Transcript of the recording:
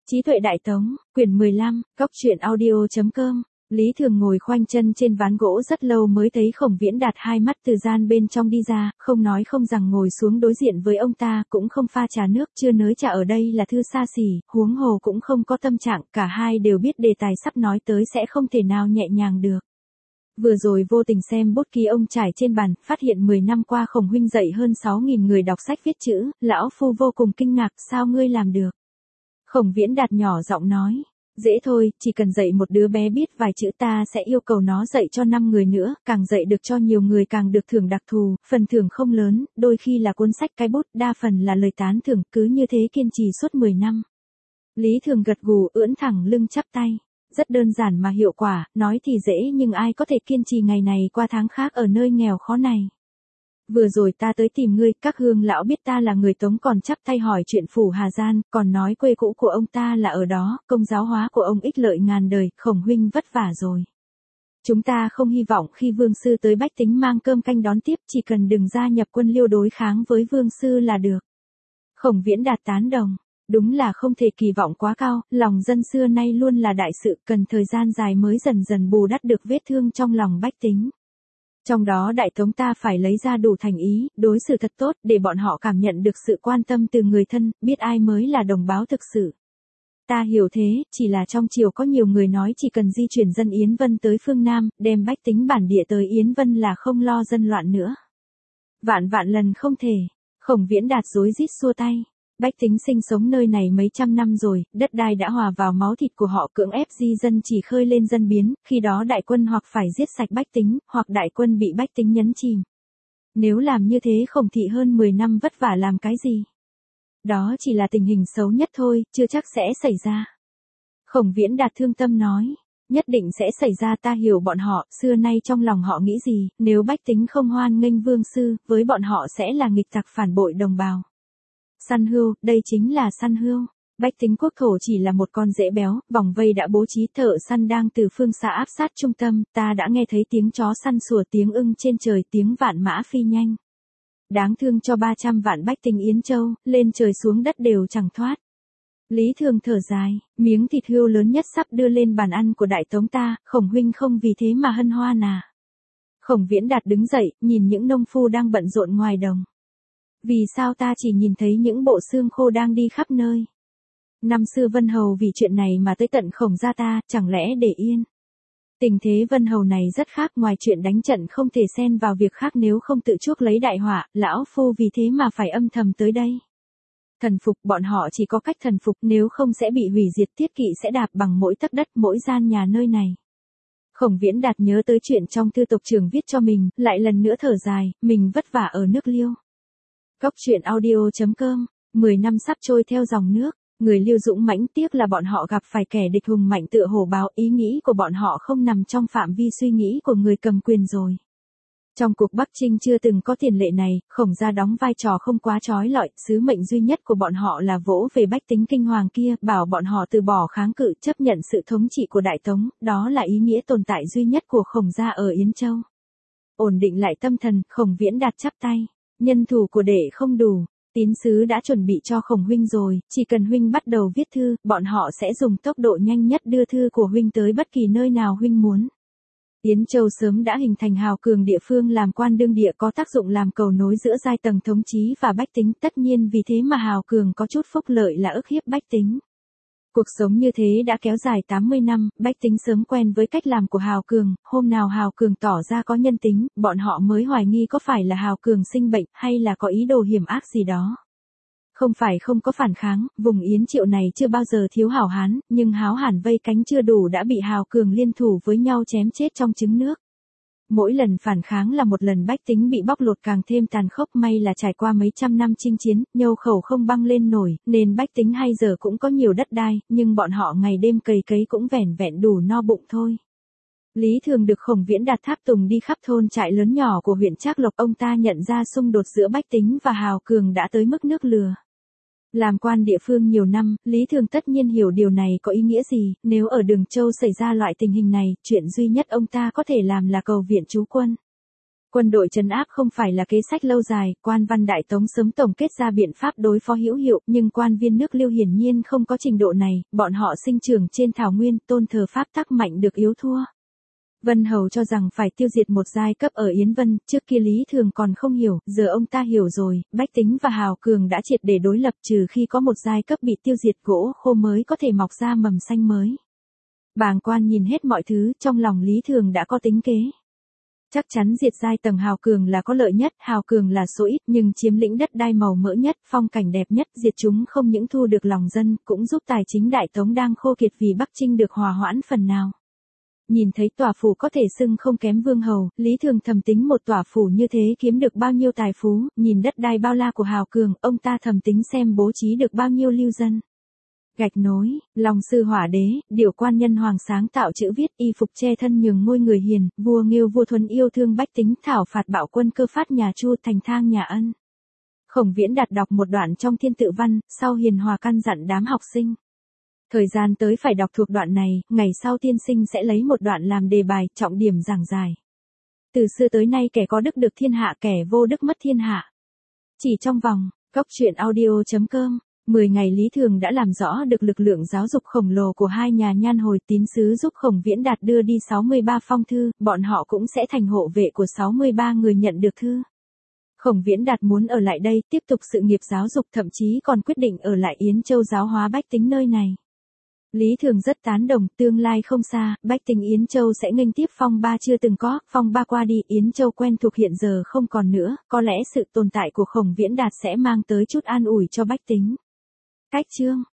Trí tuệ Đại Tống, quyển 15, góc truyện audio.com. Lý Thường ngồi khoanh chân trên ván gỗ rất lâu mới thấy Khổng Viễn Đạt hai mắt từ gian bên trong đi ra, không nói không rằng ngồi xuống đối diện với ông ta, cũng không pha trà nước, chưa nới trà ở đây là thư xa xỉ, huống hồ cũng không có tâm trạng, cả hai đều biết đề tài sắp nói tới sẽ không thể nào nhẹ nhàng được. Vừa rồi vô tình xem bút ký ông trải trên bàn, phát hiện 10 năm qua Khổng huynh dạy hơn 6.000 người đọc sách viết chữ, lão phu vô cùng kinh ngạc, sao ngươi làm được? Khổng Viễn Đạt nhỏ giọng nói, dễ thôi, chỉ cần dạy một đứa bé biết vài chữ ta sẽ yêu cầu nó dạy cho 5 người nữa, càng dạy được cho nhiều người càng được thưởng đặc thù, phần thưởng không lớn, đôi khi là cuốn sách cái bút, đa phần là lời tán thưởng, cứ như thế kiên trì suốt 10 năm. Lý Thường gật gù, ưỡn thẳng lưng chắp tay. Rất đơn giản mà hiệu quả, nói thì dễ nhưng ai có thể kiên trì ngày này qua tháng khác ở nơi nghèo khó này. Vừa rồi ta tới tìm ngươi, các hương lão biết ta là người Tống còn chắp tay hỏi chuyện phủ Hà Gian, còn nói quê cũ của ông ta là ở đó, công giáo hóa của ông ích lợi ngàn đời, Khổng huynh vất vả rồi. Chúng ta không hy vọng khi vương sư tới bách tính mang cơm canh đón tiếp, chỉ cần đừng gia nhập quân Liêu đối kháng với vương sư là được. Khổng Viễn Đạt tán đồng. Đúng là không thể kỳ vọng quá cao, lòng dân xưa nay luôn là đại sự, cần thời gian dài mới dần dần bù đắp được vết thương trong lòng bách tính. Trong đó Đại Tống ta phải lấy ra đủ thành ý, đối xử thật tốt, để bọn họ cảm nhận được sự quan tâm từ người thân, biết ai mới là đồng bào thực sự. Ta hiểu thế, chỉ là trong triều có nhiều người nói chỉ cần di chuyển dân Yến Vân tới phương Nam, đem bách tính bản địa tới Yến Vân là không lo dân loạn nữa. Vạn vạn lần không thể. Khổng Viễn Đạt rối rít xua tay. Bách tính sinh sống nơi này mấy trăm năm rồi, đất đai đã hòa vào máu thịt của họ, cưỡng ép di dân chỉ khơi lên dân biến, khi đó đại quân hoặc phải giết sạch bách tính, hoặc đại quân bị bách tính nhấn chìm. Nếu làm như thế Khổng thị hơn 10 năm vất vả làm cái gì? Đó chỉ là tình hình xấu nhất thôi, chưa chắc sẽ xảy ra. Khổng Viễn Đạt thương tâm nói, nhất định sẽ xảy ra, ta hiểu bọn họ, xưa nay trong lòng họ nghĩ gì, nếu bách tính không hoan nghênh vương sư, với bọn họ sẽ là nghịch tặc phản bội đồng bào. Săn hươu, đây chính là săn hươu. Bách tính quốc thổ chỉ là một con rễ béo, vòng vây đã bố trí, thợ săn đang từ phương xa áp sát trung tâm, ta đã nghe thấy tiếng chó săn sủa, tiếng ưng trên trời, tiếng vạn mã phi nhanh. Đáng thương cho 300 vạn bách tính Yến Châu, lên trời xuống đất đều chẳng thoát. Lý Thường thở dài, miếng thịt hươu lớn nhất sắp đưa lên bàn ăn của Đại Tống ta, Khổng huynh không vì thế mà hân hoan à? Khổng Viễn Đạt đứng dậy, nhìn những nông phu đang bận rộn ngoài đồng. Vì sao ta chỉ nhìn thấy những bộ xương khô đang đi khắp nơi? Năm xưa Vân Hầu vì chuyện này mà tới tận Khổng gia ta, chẳng lẽ để yên? Tình thế Vân Hầu này rất khác, ngoài chuyện đánh trận không thể xen vào việc khác, nếu không tự chuốc lấy đại họa, lão phu vì thế mà phải âm thầm tới đây. Thần phục, bọn họ chỉ có cách thần phục, nếu không sẽ bị hủy diệt, thiết kỵ sẽ đạp bằng mỗi tấc đất, mỗi gian nhà nơi này. Khổng Viễn Đạt nhớ tới chuyện trong thư tộc trưởng viết cho mình, lại lần nữa thở dài, mình vất vả ở nước Liêu. Góc truyện audio.com, 10 năm sắp trôi theo dòng nước, người Liêu dũng mãnh, tiếc là bọn họ gặp phải kẻ địch hùng mạnh tựa hổ báo, ý nghĩ của bọn họ không nằm trong phạm vi suy nghĩ của người cầm quyền rồi. Trong cuộc Bắc Trinh chưa từng có tiền lệ này, Khổng gia đóng vai trò không quá trói lọi, sứ mệnh duy nhất của bọn họ là vỗ về bách tính kinh hoàng kia, bảo bọn họ từ bỏ kháng cự, chấp nhận sự thống trị của Đại Tống, đó là ý nghĩa tồn tại duy nhất của Khổng gia ở Yến Châu. Ổn định lại tâm thần, Khổng Viễn Đạt chắp tay. Nhân thủ của đệ không đủ, tín sứ đã chuẩn bị cho Khổng huynh rồi, chỉ cần huynh bắt đầu viết thư, bọn họ sẽ dùng tốc độ nhanh nhất đưa thư của huynh tới bất kỳ nơi nào huynh muốn. Yến Châu sớm đã hình thành hào cường địa phương làm quan đương địa, có tác dụng làm cầu nối giữa giai tầng thống trị và bách tính, tất nhiên vì thế mà hào cường có chút phúc lợi là ức hiếp bách tính. Cuộc sống như thế đã kéo dài 80 năm, bách tính sớm quen với cách làm của hào cường, hôm nào hào cường tỏ ra có nhân tính, bọn họ mới hoài nghi có phải là hào cường sinh bệnh, hay là có ý đồ hiểm ác gì đó. Không phải không có phản kháng, vùng Yến Triệu này chưa bao giờ thiếu hảo hán, nhưng háo hàn vây cánh chưa đủ đã bị hào cường liên thủ với nhau chém chết trong trứng nước. Mỗi lần phản kháng là một lần bách tính bị bóc lột càng thêm tàn khốc, may là trải qua mấy trăm năm chinh chiến, nhân khẩu không băng lên nổi, nên bách tính hay giờ cũng có nhiều đất đai, nhưng bọn họ ngày đêm cày cấy cũng vẻn vẹn đủ no bụng thôi. Lý Thường được Khổng Viễn Đạt tháp tùng đi khắp thôn trại lớn nhỏ của huyện Trác Lộc, ông ta nhận ra xung đột giữa bách tính và hào cường đã tới mức nước lừa. Làm quan địa phương nhiều năm, Lý Thường tất nhiên hiểu điều này có ý nghĩa gì, nếu ở Đường Châu xảy ra loại tình hình này, chuyện duy nhất ông ta có thể làm là cầu viện trú quân. Quân đội trấn áp không phải là kế sách lâu dài, quan văn Đại Tống sớm tổng kết ra biện pháp đối phó hữu hiệu, nhưng quan viên nước Liêu hiển nhiên không có trình độ này, bọn họ sinh trưởng trên thảo nguyên, tôn thờ pháp tắc mạnh được yếu thua. Vân Hầu cho rằng phải tiêu diệt một giai cấp ở Yến Vân, trước kia Lý Thường còn không hiểu, giờ ông ta hiểu rồi, bách tính và hào cường đã triệt để đối lập, trừ khi có một giai cấp bị tiêu diệt gỗ khô mới có thể mọc ra mầm xanh mới. Bàng quan nhìn hết mọi thứ, trong lòng Lý Thường đã có tính kế. Chắc chắn diệt giai tầng hào cường là có lợi nhất, hào cường là số ít nhưng chiếm lĩnh đất đai màu mỡ nhất, phong cảnh đẹp nhất, diệt chúng không những thu được lòng dân, cũng giúp tài chính Đại Tống đang khô kiệt vì Bắc Trinh được hòa hoãn phần nào. Nhìn thấy tòa phủ có thể xưng không kém vương hầu, Lý Thường thầm tính một tòa phủ như thế kiếm được bao nhiêu tài phú, nhìn đất đai bao la của hào cường, ông ta thầm tính xem bố trí được bao nhiêu lưu dân. Gạch nối, lòng sư hỏa đế, điều quan nhân hoàng sáng tạo chữ viết, y phục che thân nhường ngôi người hiền, vua Nghiêu vua Thuần yêu thương bách tính, thảo phạt bạo quân cơ phát nhà Chu thành thang nhà Ân. Khổng Viễn Đạt đọc một đoạn trong Thiên Tự Văn, sau hiền hòa căn dặn đám học sinh. Thời gian tới phải đọc thuộc đoạn này, ngày sau tiên sinh sẽ lấy một đoạn làm đề bài, trọng điểm giảng giải. Từ xưa tới nay kẻ có đức được thiên hạ, kẻ vô đức mất thiên hạ. Chỉ trong vòng, coctruyện.audio.com, 10 ngày Lý Thường đã làm rõ được lực lượng giáo dục khổng lồ của hai nhà nhan hồi tín sứ giúp Khổng Viễn Đạt đưa đi 63 phong thư, bọn họ cũng sẽ thành hộ vệ của 63 người nhận được thư. Khổng Viễn Đạt muốn ở lại đây tiếp tục sự nghiệp giáo dục, thậm chí còn quyết định ở lại Yến Châu giáo hóa bách tính nơi này. Lý Thường rất tán đồng, tương lai không xa, bách tính Yến Châu sẽ nghênh tiếp phong ba chưa từng có, phong ba qua đi, Yến Châu quen thuộc hiện giờ không còn nữa, có lẽ sự tồn tại của Khổng Viễn Đạt sẽ mang tới chút an ủi cho bách tính. Cách chương